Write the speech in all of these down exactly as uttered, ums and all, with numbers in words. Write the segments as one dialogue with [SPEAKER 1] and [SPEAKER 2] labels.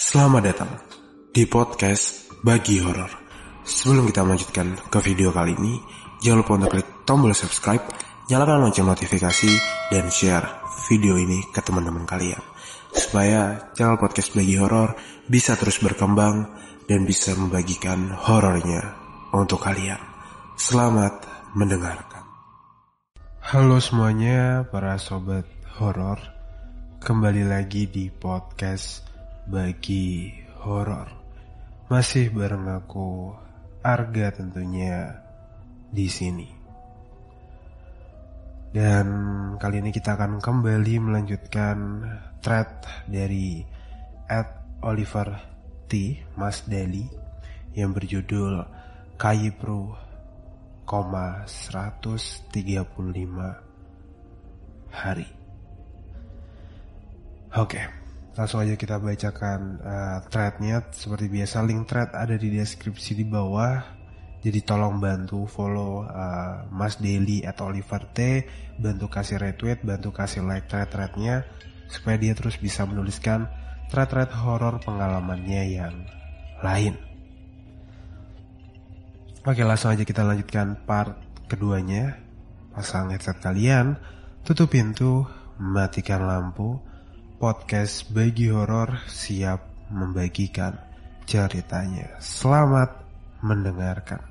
[SPEAKER 1] Selamat datang di podcast Bagi Horor. Sebelum kita melanjutkan ke video kali ini, jangan lupa untuk klik tombol subscribe, nyalakan lonceng notifikasi, dan share video ini ke teman-teman kalian, supaya channel podcast Bagi Horor bisa terus berkembang dan bisa membagikan horornya untuk kalian. Selamat mendengarkan. Halo semuanya para sobat horor, kembali lagi di podcast Bagi Horor. Masih bareng aku, Arga tentunya di sini. Dan kali ini kita akan kembali melanjutkan thread dari at Oliver T Mas Deli yang berjudul Kayipru, seratus tiga puluh lima hari. Oke, langsung aja kita bacakan uh, threadnya. Seperti biasa, link thread ada di deskripsi di bawah. Jadi tolong bantu follow uh, Mas Deli atau Oliver T, bantu kasih retweet, bantu kasih like thread-threadnya, supaya dia terus bisa menuliskan thread-thread horor pengalamannya yang lain. Oke, langsung aja kita lanjutkan part keduanya. Pasang headset kalian, tutup pintu, matikan lampu. Podcast Bagi Horor siap membagikan ceritanya. Selamat mendengarkan.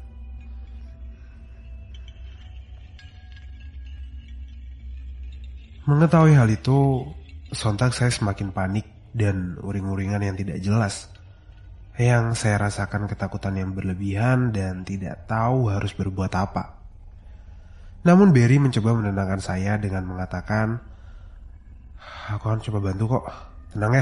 [SPEAKER 1] Mengetahui hal itu, sontak saya semakin panik dan uring-uringan yang tidak jelas. Yang saya rasakan ketakutan yang berlebihan dan tidak tahu harus berbuat apa. Namun Barry mencoba menenangkan saya dengan mengatakan, "Aku akan coba bantu kok, tenang ya."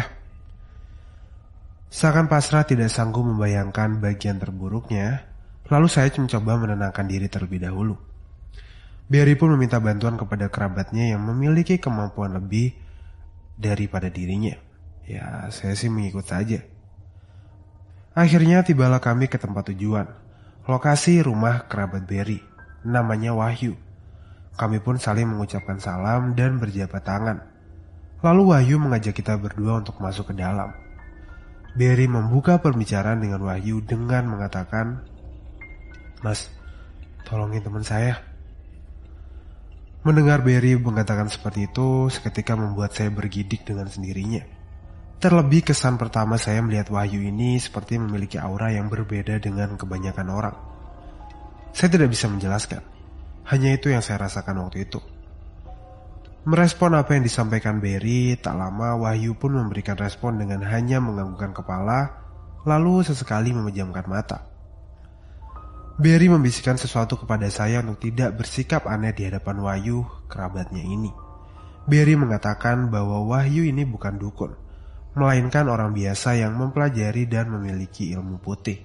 [SPEAKER 1] Seakan pasrah tidak sanggup membayangkan bagian terburuknya, lalu saya mencoba menenangkan diri terlebih dahulu. Barry pun meminta bantuan kepada kerabatnya yang memiliki kemampuan lebih daripada dirinya. Ya, saya sih mengikut saja. Akhirnya tibalah kami ke tempat tujuan, lokasi rumah kerabat Barry, namanya Wahyu. Kami pun saling mengucapkan salam dan berjabat tangan. Lalu Wahyu mengajak kita berdua untuk masuk ke dalam. Barry membuka pembicaraan dengan Wahyu dengan mengatakan, "Mas, tolongin teman saya." Mendengar Barry mengatakan seperti itu, seketika membuat saya bergidik dengan sendirinya. Terlebih kesan pertama saya melihat Wahyu ini seperti memiliki aura yang berbeda dengan kebanyakan orang. Saya tidak bisa menjelaskan, hanya itu yang saya rasakan waktu itu. Merespon apa yang disampaikan Barry, tak lama Wahyu pun memberikan respon dengan hanya menganggukkan kepala, lalu sesekali memejamkan mata. Barry membisikkan sesuatu kepada saya untuk tidak bersikap aneh di hadapan Wahyu, kerabatnya ini. Barry mengatakan bahwa Wahyu ini bukan dukun, melainkan orang biasa yang mempelajari dan memiliki ilmu putih.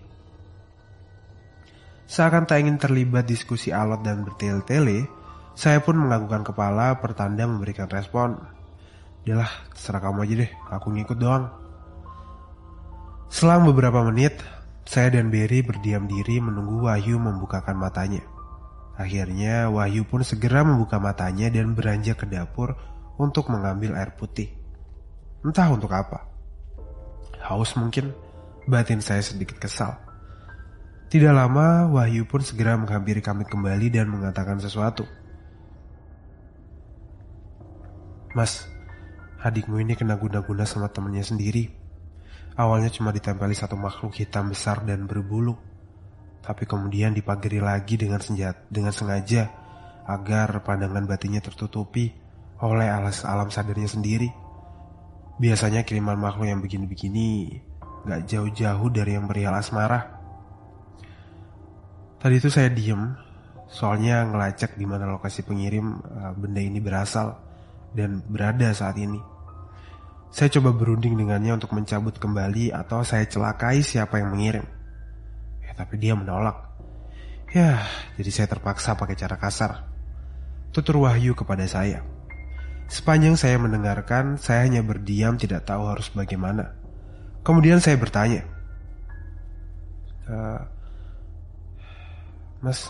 [SPEAKER 1] Seakan tak ingin terlibat diskusi alot dan bertele-tele, saya pun menganggukkan kepala pertanda memberikan respon. "Udah lah, terserah kamu aja deh, aku ngikut doang." Selang beberapa menit, saya dan Barry berdiam diri menunggu Wahyu membukakan matanya. Akhirnya Wahyu pun segera membuka matanya dan beranjak ke dapur untuk mengambil air putih. Entah untuk apa. Haus mungkin, batin saya sedikit kesal. Tidak lama Wahyu pun segera menghampiri kami kembali dan mengatakan sesuatu. "Mas, adikmu ini kena guna-guna sama temannya sendiri. Awalnya cuma ditempeli satu makhluk hitam besar dan berbulu, tapi kemudian dipagari lagi dengan senjata, dengan sengaja agar pandangan batinnya tertutupi oleh alas alam sadarnya sendiri. Biasanya kiriman makhluk yang begini-begini gak jauh-jauh dari yang perihal asmara." Tadi itu saya diem, soalnya ngelacak di mana lokasi pengirim uh, benda ini berasal dan berada saat ini. Saya coba berunding dengannya untuk mencabut kembali atau saya celakai siapa yang mengirim. Ya, tapi dia menolak. Ya, jadi saya terpaksa pakai cara kasar. Tutur Wahyu kepada saya. Sepanjang saya mendengarkan, saya hanya berdiam tidak tahu harus bagaimana. Kemudian saya bertanya, e, "Mas,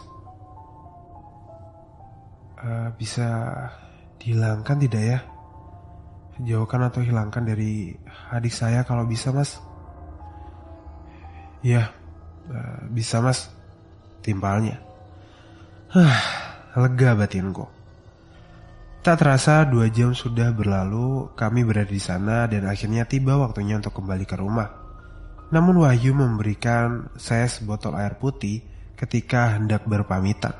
[SPEAKER 1] uh, bisa dihilangkan tidak ya? Jauhkan atau hilangkan dari adik saya kalau bisa, Mas." Ya, uh, bisa mas, timpalnya. Hah, lega batinku. Tak terasa dua jam sudah berlalu, kami berada di sana dan akhirnya tiba waktunya untuk kembali ke rumah. Namun Wahyu memberikan saya sebotol air putih ketika hendak berpamitan.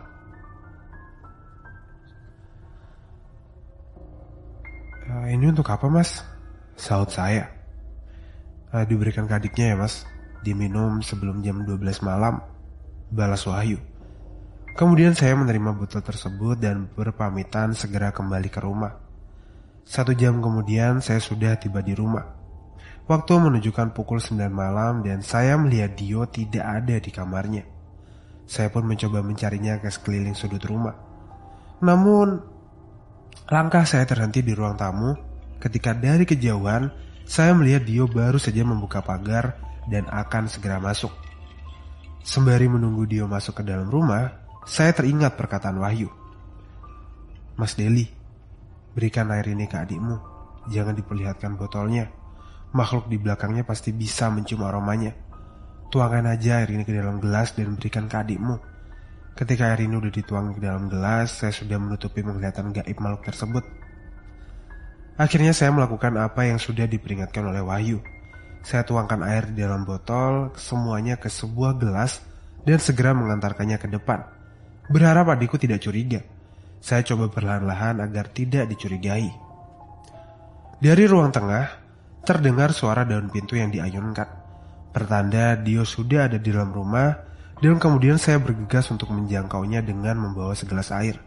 [SPEAKER 1] E, ini untuk apa mas? Sahut saya. E, diberikan ke adiknya ya mas, diminum sebelum jam dua belas malam, balas Wahyu. Kemudian saya menerima botol tersebut dan berpamitan segera kembali ke rumah. Satu jam kemudian saya sudah tiba di rumah. Waktu menunjukkan pukul sembilan malam dan saya melihat Dio tidak ada di kamarnya. Saya pun mencoba mencarinya ke sekeliling sudut rumah. Namun, langkah saya terhenti di ruang tamu ketika dari kejauhan saya melihat Dio baru saja membuka pagar dan akan segera masuk. Sembari menunggu Dio masuk ke dalam rumah, saya teringat perkataan Wahyu. Mas Deli, berikan air ini ke adikmu. Jangan diperlihatkan botolnya. Makhluk di belakangnya pasti bisa mencium aromanya. Tuangkan aja air ini ke dalam gelas dan berikan ke adikmu. Ketika air ini udah dituang ke dalam gelas, saya sudah menutupi penglihatan gaib makhluk tersebut. Akhirnya saya melakukan apa yang sudah diperingatkan oleh Wahyu. Saya tuangkan air di dalam botol, semuanya ke sebuah gelas dan segera mengantarkannya ke depan. Berharap adikku tidak curiga. Saya coba perlahan-lahan agar tidak dicurigai. Dari ruang tengah, terdengar suara daun pintu yang diayunkan. Pertanda Dio sudah ada di dalam rumah, dan kemudian saya bergegas untuk menjangkaunya dengan membawa segelas air.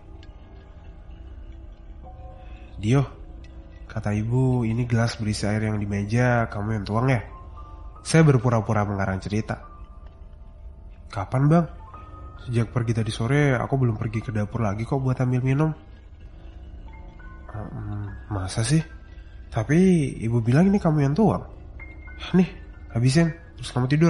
[SPEAKER 1] Dio, kata ibu, ini gelas berisi air yang di meja, kamu yang tuang ya? Saya berpura-pura mengarang cerita. Kapan bang? Sejak pergi tadi sore, aku belum pergi ke dapur lagi kok buat ambil minum. Hmm, masa sih? Tapi ibu bilang ini kamu yang tuang. Nih, habisin, terus kamu tidur.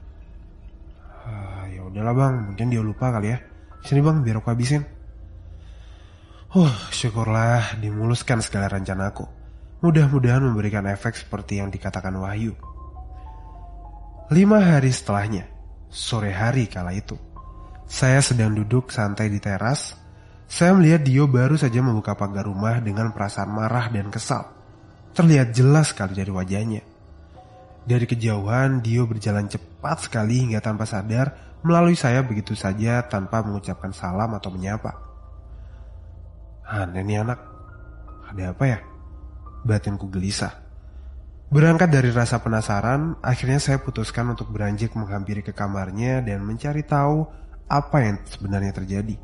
[SPEAKER 1] Ah, ya udahlah bang, mungkin dia lupa kali ya. Sini bang, biar aku habisin. Huh, syukurlah dimuluskan segala rencanaku. Mudah-mudahan memberikan efek seperti yang dikatakan Wahyu. Lima hari setelahnya, sore hari kala itu, saya sedang duduk santai di teras. Saya melihat Dio baru saja membuka pagar rumah dengan perasaan marah dan kesal. Terlihat jelas sekali dari wajahnya. Dari kejauhan, Dio berjalan cepat sekali hingga tanpa sadar melalui saya begitu saja tanpa mengucapkan salam atau menyapa. Aneh nih anak. Ada apa ya? Batinku gelisah. Berangkat dari rasa penasaran, akhirnya saya putuskan untuk beranjak menghampiri ke kamarnya dan mencari tahu apa yang sebenarnya terjadi.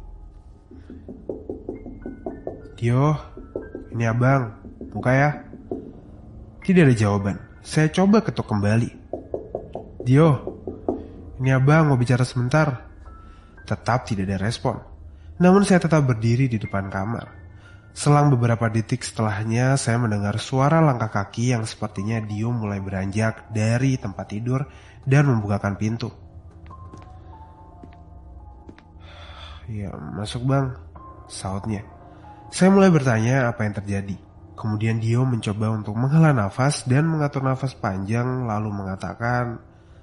[SPEAKER 1] Dio, ini abang, buka ya. Tidak ada jawaban. Saya coba ketuk kembali. Dio, ini abang mau bicara sebentar. Tetap tidak ada respon. Namun saya tetap berdiri di depan kamar. Selang beberapa detik setelahnya, saya mendengar suara langkah kaki yang sepertinya Dio mulai beranjak dari tempat tidur dan membukakan pintu. Ya, masuk bang, sahutnya. Saya mulai bertanya apa yang terjadi. Kemudian Dio mencoba untuk menghela nafas dan mengatur nafas panjang lalu mengatakan,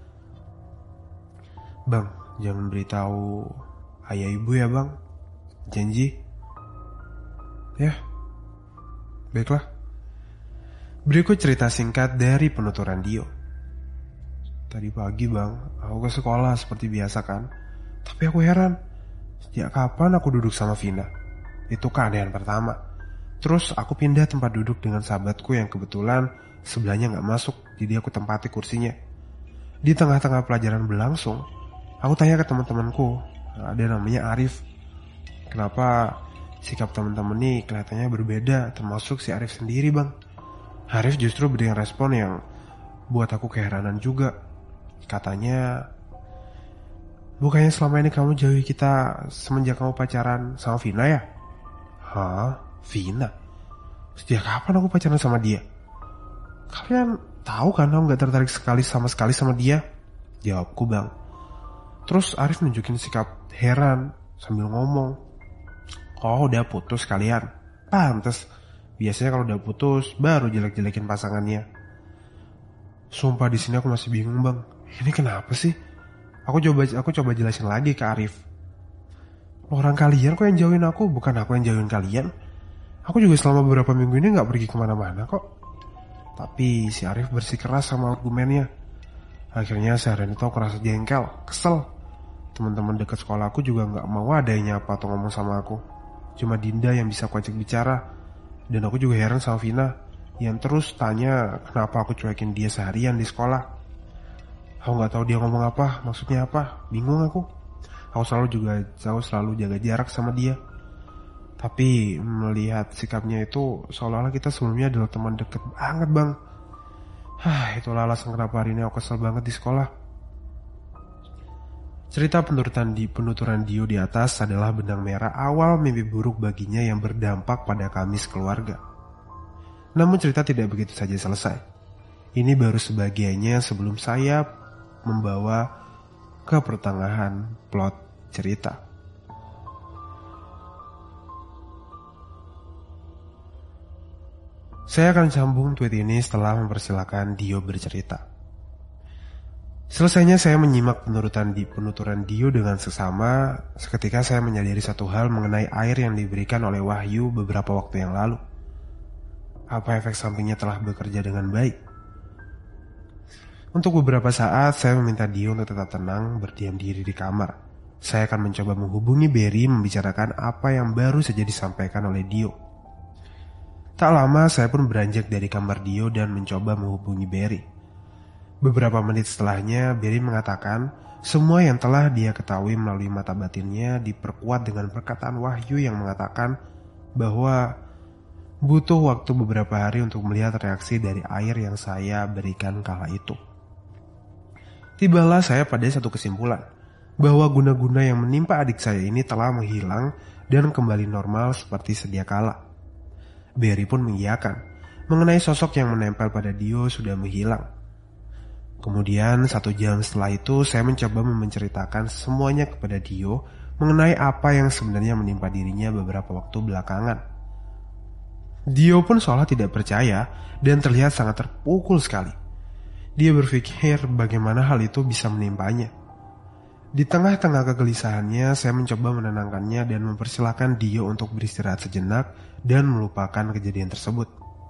[SPEAKER 1] Bang, jangan beritahu ayah ibu ya bang. Janji? Ya, baiklah. Berikut cerita singkat dari penuturan Dio. Tadi pagi bang, aku ke sekolah seperti biasa kan. Tapi aku heran, sejak kapan aku duduk sama Vina? Itu keanehan pertama. Terus aku pindah tempat duduk dengan sahabatku yang kebetulan sebelahnya gak masuk, jadi aku tempati kursinya. Di tengah-tengah pelajaran berlangsung, aku tanya ke teman-temanku, ada namanya Arif. Kenapa sikap teman-teman nih kelihatannya berbeda, termasuk si Arif sendiri bang. Arif justru beri respon yang buat aku keheranan juga. Katanya, bukannya selama ini kamu jauhi kita semenjak kamu pacaran sama Vina ya? Hah? Vina? Sejak kapan aku pacaran sama dia? Kalian tahu kan aku gak tertarik sekali sama sekali sama dia? Jawabku bang. Terus Arif nunjukin sikap heran sambil ngomong, oh udah putus kalian? Pantes, biasanya kalau udah putus baru jelek-jelekin pasangannya. Sumpah di sini aku masih bingung bang. Ini kenapa sih? Aku coba aku coba jelasin lagi ke Arif. Orang kalian kok yang jauhin aku, bukan aku yang jauhin kalian. Aku juga selama beberapa minggu ini gak pergi kemana-mana kok. Tapi si Arif bersikeras sama argumennya. Akhirnya seharian itu aku rasa jengkel, kesel. Teman-teman dekat sekolah aku juga gak mau ada yang nyapa atau ngomong sama aku. Cuma Dinda yang bisa aku ajak bicara. Dan aku juga heran sama Vina yang terus tanya kenapa aku cuekin dia seharian di sekolah. Aku gak tahu dia ngomong apa, maksudnya apa, bingung aku. Aku selalu juga jauh selalu jaga jarak sama dia. Tapi melihat sikapnya itu seolah-olah kita sebelumnya adalah teman deket banget bang. Hah, itulah alasan kenapa hari ini aku kesel banget di sekolah. Cerita penuturan di penuturan Dio di atas adalah benang merah awal mimpi buruk baginya yang berdampak pada kami sekeluarga. Namun cerita tidak begitu saja selesai. Ini baru sebagiannya sebelum saya membawa ke pertengahan plot cerita. Saya akan sambung tweet ini setelah mempersilahkan Dio bercerita. Selesainya saya menyimak penuturan di penuturan Dio dengan seksama. Seketika saya menyadari satu hal mengenai air yang diberikan oleh Wahyu beberapa waktu yang lalu. Apa efek sampingnya telah bekerja dengan baik? Untuk beberapa saat saya meminta Dio untuk tetap tenang, berdiam diri di kamar. Saya akan mencoba menghubungi Berry membicarakan apa yang baru saja disampaikan oleh Dio. Tak lama saya pun beranjak dari kamar Dio dan mencoba menghubungi Berry. Beberapa menit setelahnya Berry mengatakan semua yang telah dia ketahui melalui mata batinnya diperkuat dengan perkataan Wahyu yang mengatakan bahwa butuh waktu beberapa hari untuk melihat reaksi dari air yang saya berikan kala itu. Tibalah saya pada satu kesimpulan, bahwa guna-guna yang menimpa adik saya ini telah menghilang dan kembali normal seperti sedia kala. Berry pun mengiyakan, mengenai sosok yang menempel pada Dio sudah menghilang. Kemudian satu jam setelah itu saya mencoba menceritakan semuanya kepada Dio mengenai apa yang sebenarnya menimpa dirinya beberapa waktu belakangan. Dio pun seolah tidak percaya dan terlihat sangat terpukul sekali. Dia berpikir bagaimana hal itu bisa menimpanya. Di tengah-tengah kegelisahannya, saya mencoba menenangkannya dan mempersilahkan Dio untuk beristirahat sejenak dan melupakan kejadian tersebut.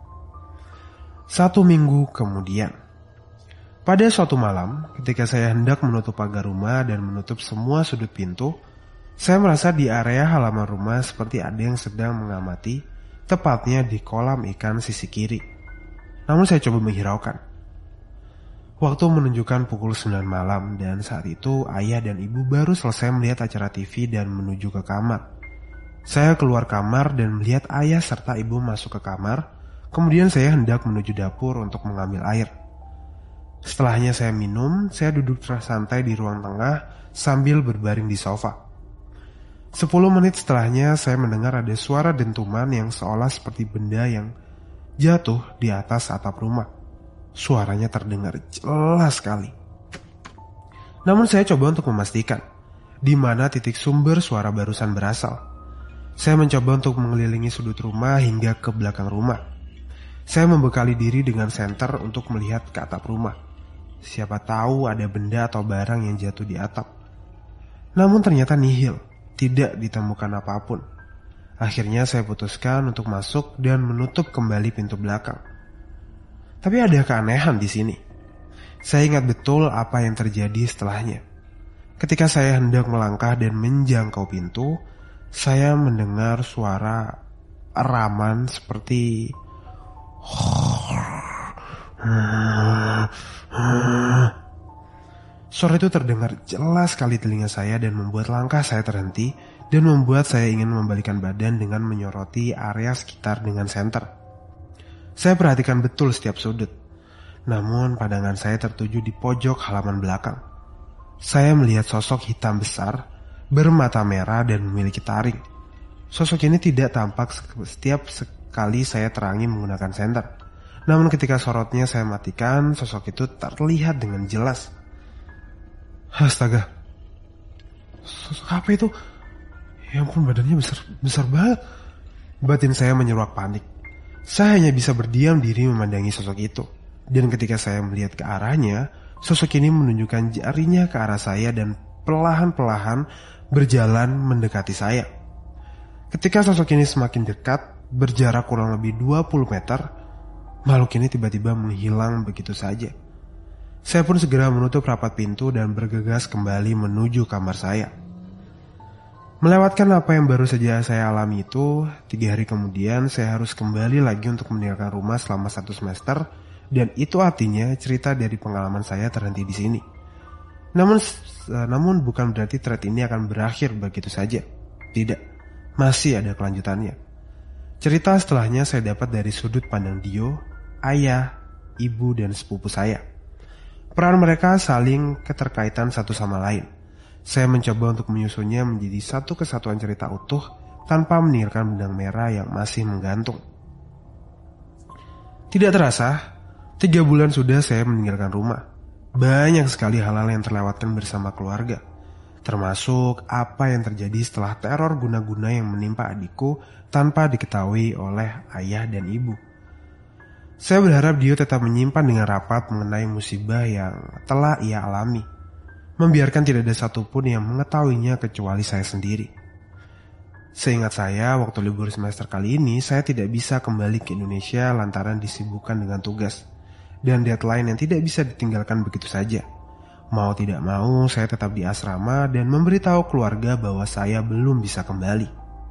[SPEAKER 1] Satu minggu kemudian, pada suatu malam, ketika saya hendak menutup pagar rumah dan menutup semua sudut pintu, saya merasa di area halaman rumah seperti ada yang sedang mengamati, tepatnya di kolam ikan sisi kiri. Namun saya coba menghiraukan. Waktu menunjukkan pukul sembilan malam dan saat itu ayah dan ibu baru selesai melihat acara T V dan menuju ke kamar. Saya keluar kamar dan melihat ayah serta ibu masuk ke kamar, kemudian saya hendak menuju dapur untuk mengambil air. Setelahnya saya minum, saya duduk santai di ruang tengah sambil berbaring di sofa. Sepuluh menit setelahnya saya mendengar ada suara dentuman yang seolah seperti benda yang jatuh di atas atap rumah. Suaranya terdengar jelas sekali. Namun saya coba untuk memastikan di mana titik sumber suara barusan berasal. Saya mencoba untuk mengelilingi sudut rumah hingga ke belakang rumah. Saya membekali diri dengan senter untuk melihat ke atap rumah. Siapa tahu ada benda atau barang yang jatuh di atap. Namun ternyata nihil, tidak ditemukan apapun. Akhirnya saya putuskan untuk masuk dan menutup kembali pintu belakang. Tapi ada keanehan di sini. Saya ingat betul apa yang terjadi setelahnya. Ketika saya hendak melangkah dan menjangkau pintu, saya mendengar suara eraman seperti suara itu terdengar jelas sekali telinga saya dan membuat langkah saya terhenti dan membuat saya ingin membalikkan badan dengan menyoroti area sekitar dengan senter. Saya perhatikan betul setiap sudut. Namun pandangan saya tertuju di pojok halaman belakang. Saya melihat sosok hitam besar, bermata merah dan memiliki taring. Sosok ini tidak tampak setiap sekali saya terangi menggunakan senter. Namun ketika sorotnya saya matikan, sosok itu terlihat dengan jelas. Astaga, sosok apa itu? Ya ampun, badannya besar, besar banget. Batin saya menyeruak panik. Saya hanya bisa berdiam diri memandangi sosok itu. Dan ketika saya melihat ke arahnya, Sosok ini menunjukkan jarinya ke arah saya dan perlahan-perlahan berjalan mendekati saya. Ketika sosok ini semakin dekat, berjarak kurang lebih dua puluh meter, makhluk ini tiba-tiba menghilang begitu saja. Saya pun segera menutup rapat pintu dan bergegas kembali menuju kamar saya. Melewatkan apa yang baru saja saya alami itu, tiga hari kemudian saya harus kembali lagi untuk meninggalkan rumah selama satu semester, dan itu artinya cerita dari pengalaman saya terhenti di sini. Namun, namun bukan berarti thread ini akan berakhir begitu saja. Tidak, masih ada kelanjutannya. Cerita setelahnya saya dapat dari sudut pandang Dio, ayah, ibu, dan sepupu saya. Peran mereka saling keterkaitan satu sama lain. Saya mencoba untuk menyusunnya menjadi satu kesatuan cerita utuh tanpa meninggalkan benang merah yang masih menggantung. Tidak terasa, tiga bulan sudah saya meninggalkan rumah. Banyak sekali hal-hal yang terlewatkan bersama keluarga, termasuk apa yang terjadi setelah teror guna-guna yang menimpa adikku tanpa diketahui oleh ayah dan ibu. Saya berharap Dio tetap menyimpan dengan rapat mengenai musibah yang telah ia alami, membiarkan tidak ada satupun yang mengetahuinya kecuali saya sendiri. Seingat saya, waktu libur semester kali ini saya tidak bisa kembali ke Indonesia lantaran disibukkan dengan tugas dan deadline yang tidak bisa ditinggalkan begitu saja. Mau tidak mau, saya tetap di asrama dan memberitahu keluarga bahwa saya belum bisa kembali.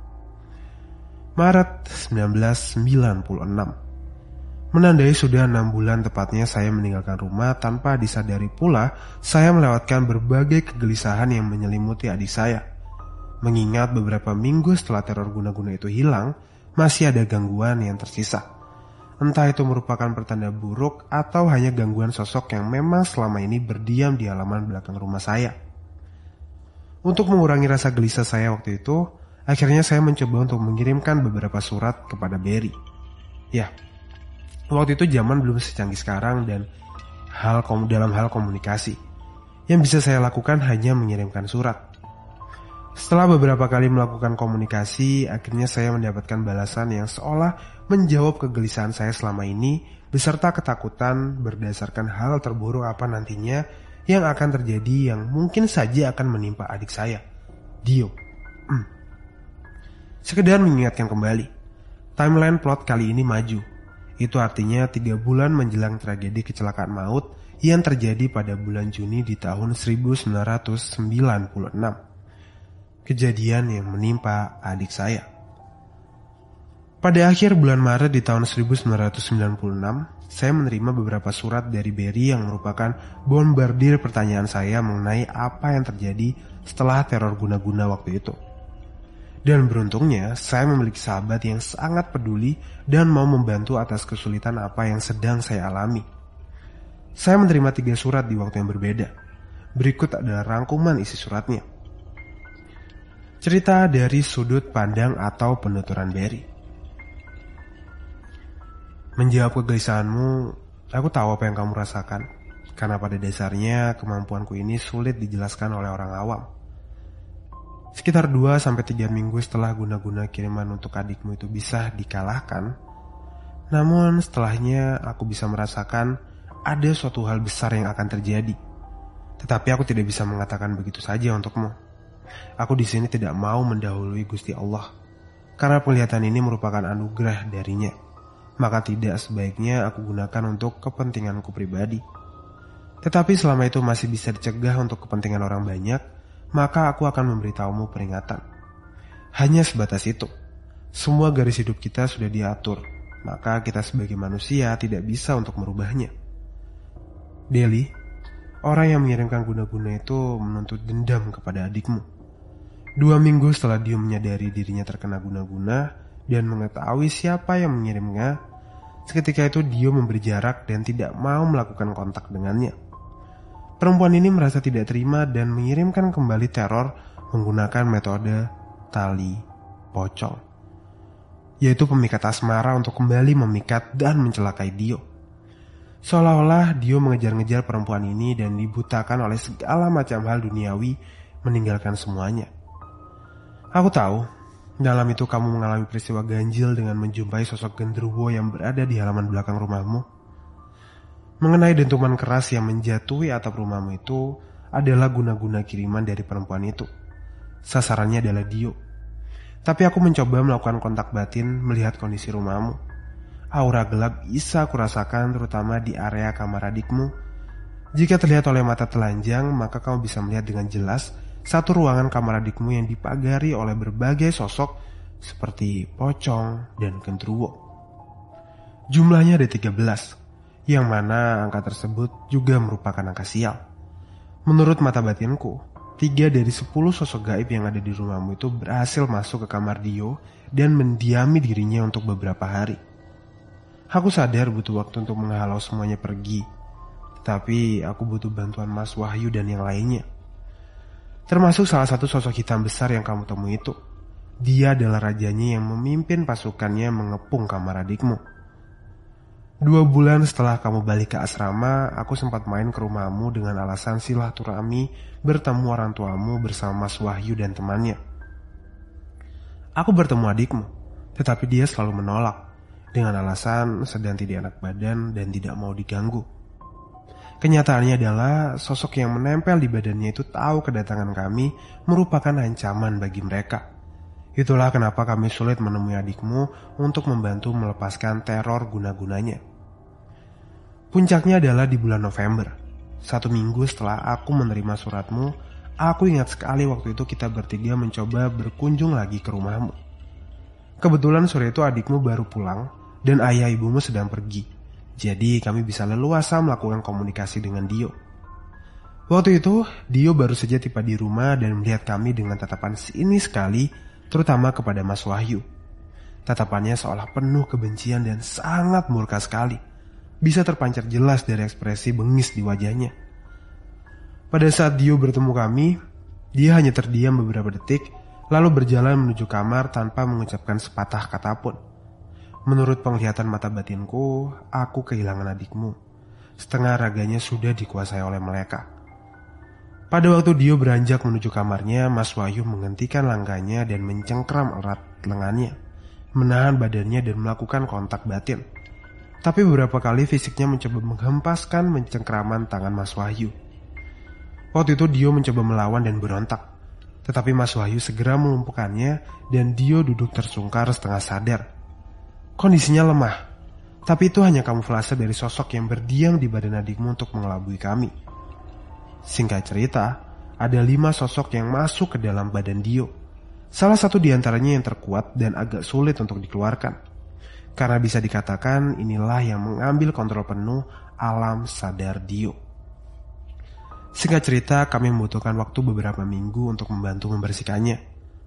[SPEAKER 1] Maret seribu sembilan ratus sembilan puluh enam. Menandai sudah enam bulan tepatnya saya meninggalkan rumah tanpa disadari pula saya melewatkan berbagai kegelisahan yang menyelimuti adik saya. Mengingat beberapa minggu setelah teror guna-guna itu hilang, masih ada gangguan yang tersisa. Entah itu merupakan pertanda buruk atau hanya gangguan sosok yang memang selama ini berdiam di halaman belakang rumah saya. Untuk mengurangi rasa gelisah saya waktu itu, akhirnya saya mencoba untuk mengirimkan beberapa surat kepada Berry. Ya, waktu itu zaman belum secanggih sekarang dan hal dalam hal komunikasi. Yang bisa saya lakukan hanya mengirimkan surat. Setelah beberapa kali melakukan komunikasi, akhirnya saya mendapatkan balasan yang seolah menjawab kegelisahan saya selama ini beserta ketakutan berdasarkan hal terburuk apa nantinya yang akan terjadi yang mungkin saja akan menimpa adik saya, Dio. Hmm. Sekedar mengingatkan kembali, timeline plot kali ini maju. Itu artinya tiga bulan menjelang tragedi kecelakaan maut yang terjadi pada bulan Juni di tahun seribu sembilan ratus sembilan puluh enam. Kejadian yang menimpa adik saya. Pada akhir bulan Maret di tahun seribu sembilan ratus sembilan puluh enam, saya menerima beberapa surat dari Berry yang merupakan bombardir pertanyaan saya mengenai apa yang terjadi setelah teror guna-guna waktu itu. Dan beruntungnya, saya memiliki sahabat yang sangat peduli dan mau membantu atas kesulitan apa yang sedang saya alami. Saya menerima tiga surat di waktu yang berbeda. Berikut adalah rangkuman isi suratnya. Cerita dari sudut pandang atau penuturan Berry. Menjawab kegelisahanmu, aku tahu apa yang kamu rasakan. Karena pada dasarnya kemampuanku ini sulit dijelaskan oleh orang awam. Sekitar dua sampai tiga minggu setelah guna-guna kiriman untuk adikmu itu bisa dikalahkan, namun setelahnya aku bisa merasakan ada suatu hal besar yang akan terjadi. Tetapi aku tidak bisa mengatakan begitu saja untukmu. Aku di sini tidak mau mendahului Gusti Allah, karena penglihatan ini merupakan anugerah darinya. Maka tidak sebaiknya aku gunakan untuk kepentinganku pribadi. Tetapi selama itu masih bisa dicegah untuk kepentingan orang banyak, maka aku akan memberitahumu peringatan. Hanya sebatas itu. Semua garis hidup kita sudah diatur, maka kita sebagai manusia tidak bisa untuk merubahnya. Deli, orang yang mengirimkan guna-guna itu menuntut dendam kepada adikmu. Dua minggu setelah dia menyadari dirinya terkena guna-guna dan mengetahui siapa yang mengirimnya, seketika itu dia memberi jarak dan tidak mau melakukan kontak dengannya. Perempuan ini merasa tidak terima dan mengirimkan kembali teror menggunakan metode tali pocong, yaitu pemikat asmara untuk kembali memikat dan mencelakai Dio. Seolah-olah Dio mengejar-ngejar perempuan ini dan dibutakan oleh segala macam hal duniawi, meninggalkan semuanya. Aku tahu, dalam itu kamu mengalami peristiwa ganjil dengan menjumpai sosok genderuwo yang berada di halaman belakang rumahmu. mengenai dentuman keras yang menjatuhi atap rumahmu itu adalah guna-guna kiriman dari perempuan itu. Sasarannya adalah Dio. Tapi aku mencoba melakukan kontak batin melihat kondisi rumahmu. Aura gelap bisa kurasakan terutama di area kamar adikmu. Jika terlihat oleh mata telanjang, maka kamu bisa melihat dengan jelas satu ruangan kamar adikmu yang dipagari oleh berbagai sosok seperti pocong dan genderuwo. Jumlahnya ada tiga belas, yang mana angka tersebut juga merupakan angka sial. Menurut mata batinku, tiga dari sepuluh sosok gaib yang ada di rumahmu itu berhasil masuk ke kamar Dio dan mendiami dirinya untuk beberapa hari. Aku sadar butuh waktu untuk menghalau semuanya pergi, tetapi aku butuh bantuan Mas Wahyu dan yang lainnya. Termasuk salah satu sosok hitam besar yang kamu temui itu. Dia adalah rajanya yang memimpin pasukannya mengepung kamar adikmu. Dua bulan setelah kamu balik ke asrama, aku sempat main ke rumahmu dengan alasan silaturahmi bertemu orang tuamu bersama Mas Wahyu dan temannya. Aku bertemu adikmu, tetapi dia selalu menolak dengan alasan sedang tidak enak badan dan tidak mau diganggu. Kenyataannya adalah sosok yang menempel di badannya itu tahu kedatangan kami merupakan ancaman bagi mereka. Itulah kenapa kami sulit menemui adikmu untuk membantu melepaskan teror guna-gunanya. Puncaknya adalah di bulan November. Satu minggu setelah aku menerima suratmu, aku ingat sekali waktu itu kita bertiga mencoba berkunjung lagi ke rumahmu. Kebetulan sore itu adikmu baru pulang dan ayah ibumu sedang pergi. Jadi kami bisa leluasa melakukan komunikasi dengan Dio. Waktu itu, Dio baru saja tiba di rumah dan melihat kami dengan tatapan sinis sekali, terutama kepada Mas Wahyu. Tatapannya seolah penuh kebencian dan sangat murka sekali. Bisa terpancar jelas dari ekspresi bengis di wajahnya. Pada saat Dio bertemu kami, dia hanya terdiam beberapa detik, lalu berjalan menuju kamar tanpa mengucapkan sepatah kata pun. Menurut penglihatan mata batinku, aku kehilangan adikmu. Setengah raganya sudah dikuasai oleh mereka. Pada waktu Dio beranjak menuju kamarnya, Mas Wahyu menghentikan langkahnya dan mencengkram erat lengannya, menahan badannya dan melakukan kontak batin. Tapi beberapa kali fisiknya mencoba menghempaskan mencengkraman tangan Mas Wahyu. Waktu itu Dio mencoba melawan dan berontak. Tetapi Mas Wahyu segera melumpuhkannya dan Dio duduk tersungkur setengah sadar. Kondisinya lemah, tapi itu hanya kamuflase dari sosok yang berdiam di badan adikmu untuk mengelabui kami. Singkat cerita, ada lima sosok yang masuk ke dalam badan Dio. Salah satu di antaranya yang terkuat dan agak sulit untuk dikeluarkan. Karena bisa dikatakan inilah yang mengambil kontrol penuh alam sadar Dio. Singkat cerita, kami membutuhkan waktu beberapa minggu untuk membantu membersihkannya.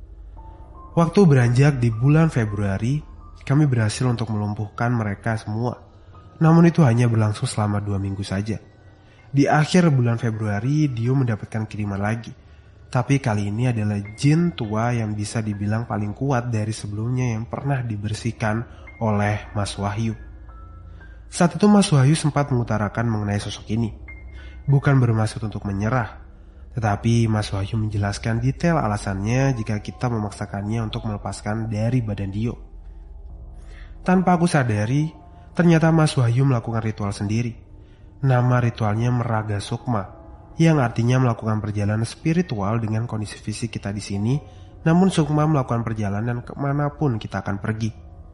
[SPEAKER 1] Waktu beranjak di bulan Februari, kami berhasil untuk melumpuhkan mereka semua. Namun itu hanya berlangsung selama dua minggu saja. Di akhir bulan Februari, Dio mendapatkan kiriman lagi. Tapi kali ini adalah jin tua yang bisa dibilang paling kuat dari sebelumnya yang pernah dibersihkan oleh Mas Wahyu. Saat itu Mas Wahyu sempat mengutarakan mengenai sosok ini. Bukan bermaksud untuk menyerah, tetapi Mas Wahyu menjelaskan detail alasannya jika kita memaksakannya untuk melepaskan dari badan Dio. Tanpa aku sadari, ternyata Mas Wahyu melakukan ritual sendiri. Nama ritualnya Meraga Sukma, yang artinya melakukan perjalanan spiritual dengan kondisi fisik kita di sini, namun Sukma melakukan perjalanan kemanapun kita akan pergi.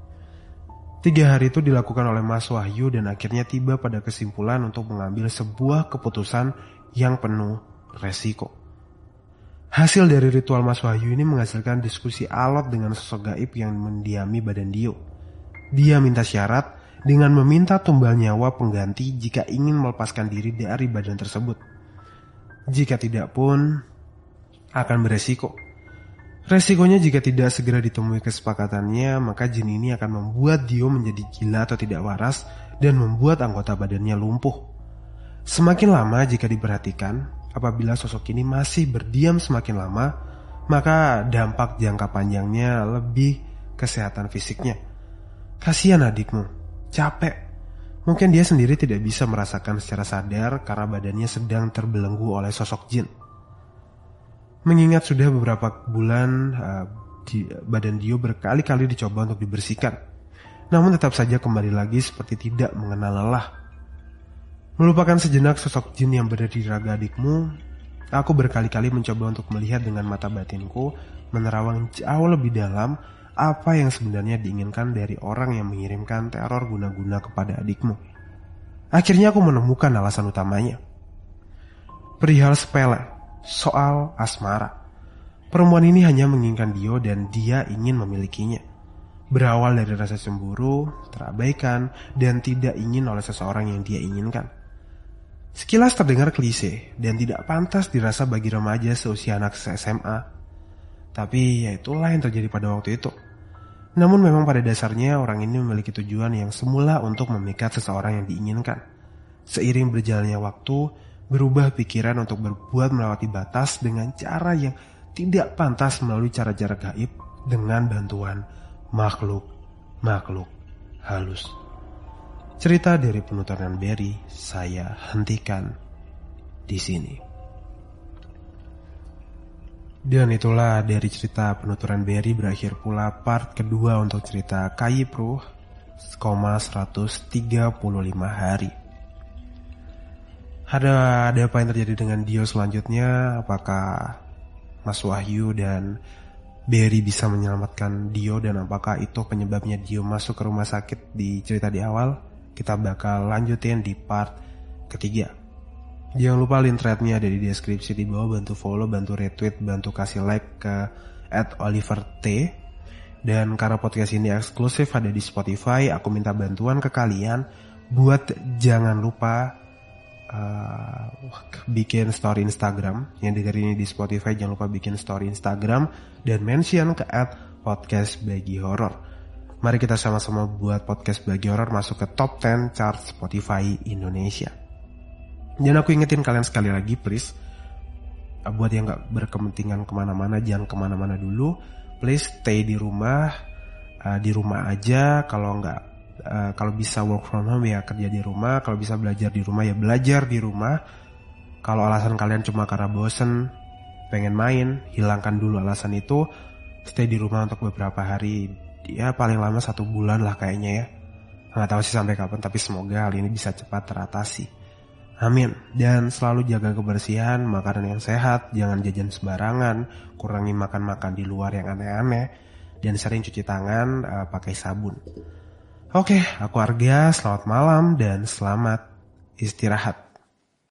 [SPEAKER 1] Tiga hari itu dilakukan oleh Mas Wahyu dan akhirnya tiba pada kesimpulan untuk mengambil sebuah keputusan yang penuh resiko. Hasil dari ritual Mas Wahyu ini menghasilkan diskusi alot dengan sosok gaib yang mendiami badan Dio. Dia minta syarat dengan meminta tumbal nyawa pengganti jika ingin melepaskan diri dari badan tersebut. Jika tidak pun akan beresiko. Resikonya jika tidak segera ditemui kesepakatannya, maka jin ini akan membuat Dio menjadi gila atau tidak waras dan membuat anggota badannya lumpuh. Semakin lama jika diperhatikan, apabila sosok ini masih berdiam semakin lama, maka dampak jangka panjangnya lebih kesehatan fisiknya. Kasihan adikmu, capek. Mungkin dia sendiri tidak bisa merasakan secara sadar karena badannya sedang terbelenggu oleh sosok jin. Mengingat sudah beberapa bulan uh, di, badan Dio berkali-kali dicoba untuk dibersihkan, namun tetap saja kembali lagi seperti tidak mengenal lelah. Melupakan sejenak sosok jin yang berada di raga adikmu, aku berkali-kali mencoba untuk melihat dengan mata batinku, menerawang jauh lebih dalam apa yang sebenarnya diinginkan dari orang yang mengirimkan teror guna-guna kepada adikmu. Akhirnya aku menemukan alasan utamanya. Perihal sepele, soal asmara. Perempuan ini hanya menginginkan Dio dan dia ingin memilikinya. Berawal dari rasa cemburu, terabaikan, dan tidak ingin oleh seseorang yang dia inginkan. Sekilas terdengar klise dan tidak pantas dirasa bagi remaja seusia anak S M A. Tapi ya itulah yang terjadi pada waktu itu. Namun memang pada dasarnya orang ini memiliki tujuan yang semula untuk memikat seseorang yang diinginkan. Seiring berjalannya waktu, berubah pikiran untuk berbuat melewati batas dengan cara yang tidak pantas melalui cara-cara gaib dengan bantuan makhluk-makhluk halus. Cerita dari penuturan Barry saya hentikan di sini. Dan itulah dari cerita penuturan Barry berakhir pula part kedua untuk cerita Kayipru, seratus tiga puluh lima hari. Ada ada apa yang terjadi dengan Dio selanjutnya? Apakah Mas Wahyu dan Barry bisa menyelamatkan Dio, dan apakah itu penyebabnya Dio masuk ke rumah sakit di cerita di awal? Kita bakal lanjutin di part ketiga. Jangan lupa link threadnya ada di deskripsi di bawah. Bantu follow, bantu retweet, bantu kasih like ke at oliver t. Dan karena podcast ini eksklusif ada di Spotify, aku minta bantuan ke kalian buat jangan lupa uh, bikin story Instagram. Yang dengerin ini di Spotify jangan lupa bikin story Instagram dan mention ke at podcast bagi horor. Mari kita sama-sama buat podcast bagi horor masuk ke top sepuluh chart Spotify Indonesia. Dan aku ingetin kalian sekali lagi please, buat yang gak berkepentingan kemana-mana, jangan kemana-mana dulu. Please stay di rumah, uh, di rumah aja. Kalau nggak, uh, kalau bisa work from home ya kerja di rumah. Kalau bisa belajar di rumah ya belajar di rumah. Kalau alasan kalian cuma karena bosen, pengen main, hilangkan dulu alasan itu. Stay di rumah untuk beberapa hari. Ya paling lama satu bulan lah kayaknya ya. Nggak tahu sih sampai kapan, tapi semoga hal ini bisa cepat teratasi. Amin. Dan selalu jaga kebersihan, makanan yang sehat, jangan jajan sembarangan, kurangi makan-makan di luar yang aneh-aneh, dan sering cuci tangan uh, pakai sabun. Oke, aku Arga, selamat malam dan selamat istirahat.